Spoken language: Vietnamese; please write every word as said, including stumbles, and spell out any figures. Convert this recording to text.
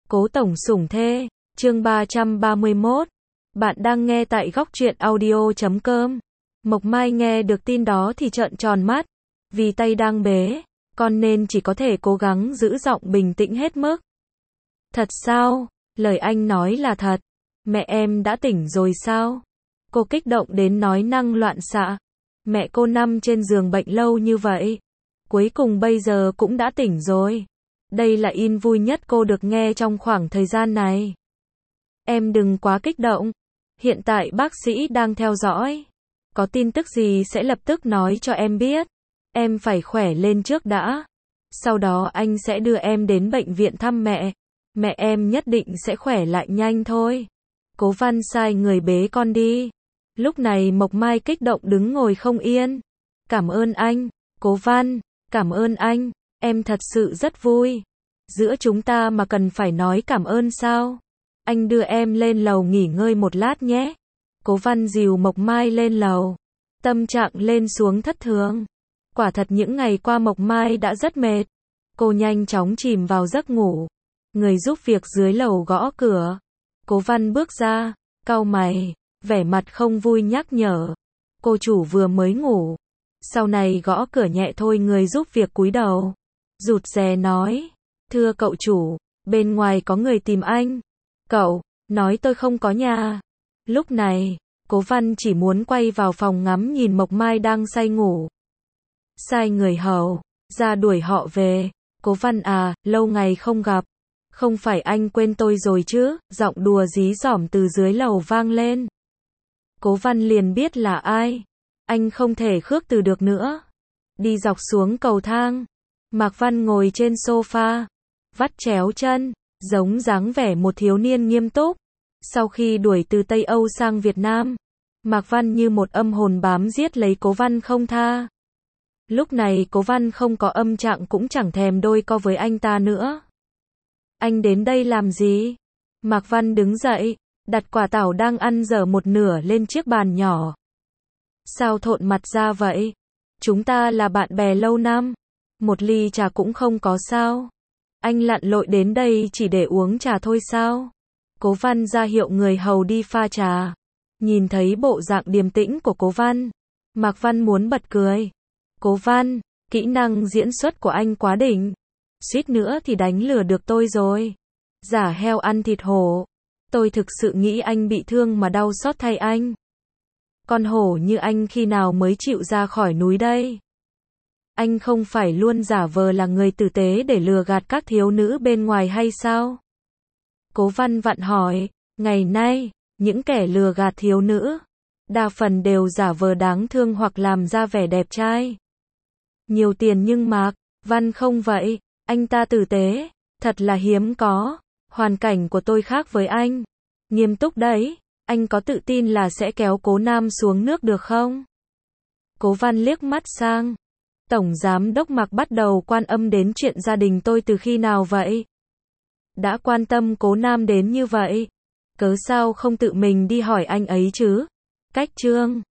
Cố tổng sủng thê, chương ba trăm ba mươi mốt. Bạn đang nghe tại góc truyện audio chấm com. Mộc Mai nghe được tin đó thì trợn tròn mắt. Vì tay đang bế, con nên chỉ có thể cố gắng giữ giọng bình tĩnh hết mức. Thật sao? Lời anh nói là thật. Mẹ em đã tỉnh rồi sao? Cô kích động đến nói năng loạn xạ. Mẹ cô nằm trên giường bệnh lâu như vậy. Cuối cùng bây giờ cũng đã tỉnh rồi. Đây là in vui nhất cô được nghe trong khoảng thời gian này. Em đừng quá kích động. Hiện tại bác sĩ đang theo dõi. Có tin tức gì sẽ lập tức nói cho em biết. Em phải khỏe lên trước đã. Sau đó anh sẽ đưa em đến bệnh viện thăm mẹ. Mẹ em nhất định sẽ khỏe lại nhanh thôi. Cố Văn sai người bế con đi. Lúc này Mộc Mai kích động đứng ngồi không yên. Cảm ơn anh, Cố Văn, cảm ơn anh, em thật sự rất vui. Giữa chúng ta mà cần phải nói cảm ơn sao? Anh đưa em lên lầu nghỉ ngơi một lát nhé. Cố Văn dìu Mộc Mai lên lầu. Tâm trạng lên xuống thất thường. Quả thật những ngày qua Mộc Mai đã rất mệt. Cô nhanh chóng chìm vào giấc ngủ. Người giúp việc dưới lầu gõ cửa. Cố Văn bước ra, cau mày, vẻ mặt không vui nhắc nhở. Cô chủ vừa mới ngủ. Sau này gõ cửa nhẹ thôi. Người giúp việc cúi đầu, rụt rè nói. Thưa cậu chủ, bên ngoài có người tìm anh. Cậu, nói tôi không có nhà. Lúc này, Cố Văn chỉ muốn quay vào phòng ngắm nhìn Mộc Mai đang say ngủ. Sai người hầu ra đuổi họ về. Cố Văn à, lâu ngày không gặp. Không phải anh quên tôi rồi chứ? Giọng đùa dí dỏm từ dưới lầu vang lên. Cố Văn liền biết là ai. Anh không thể khước từ được nữa. Đi dọc xuống cầu thang. Mạc Văn ngồi trên sofa, vắt chéo chân, giống dáng vẻ một thiếu niên nghiêm túc. Sau khi đuổi từ Tây Âu sang Việt Nam, Mạc Văn như một âm hồn bám giết lấy Cố Văn không tha. Lúc này Cố Văn không có âm trạng cũng chẳng thèm đôi co với anh ta nữa. Anh đến đây làm gì? Mạc Văn đứng dậy, đặt quả táo đang ăn dở một nửa lên chiếc bàn nhỏ. Sao thộn mặt ra vậy? Chúng ta là bạn bè lâu năm. Một ly trà cũng không có sao? Anh lặn lội đến đây chỉ để uống trà thôi sao? Cố Văn ra hiệu người hầu đi pha trà. Nhìn thấy bộ dạng điềm tĩnh của Cố Văn, Mạc Văn muốn bật cười. Cố Văn, kỹ năng diễn xuất của anh quá đỉnh. Suýt nữa thì đánh lừa được tôi rồi. Giả heo ăn thịt hổ. Tôi thực sự nghĩ anh bị thương mà đau xót thay anh. Con hổ như anh khi nào mới chịu ra khỏi núi đây? Anh không phải luôn giả vờ là người tử tế để lừa gạt các thiếu nữ bên ngoài hay sao? Cố Văn vặn hỏi. Ngày nay, những kẻ lừa gạt thiếu nữ, đa phần đều giả vờ đáng thương hoặc làm ra vẻ đẹp trai. Nhiều tiền nhưng Mạc Văn không vậy. Anh ta tử tế, thật là hiếm có. Hoàn cảnh của tôi khác với anh. Nghiêm túc đấy. Anh có tự tin là sẽ kéo Cố Nam xuống nước được không? Cố Văn liếc mắt sang. Tổng giám đốc Mạc bắt đầu quan âm đến chuyện gia đình tôi từ khi nào vậy? Đã quan tâm Cố Nam đến như vậy, cớ sao không tự mình đi hỏi anh ấy chứ? Cách chương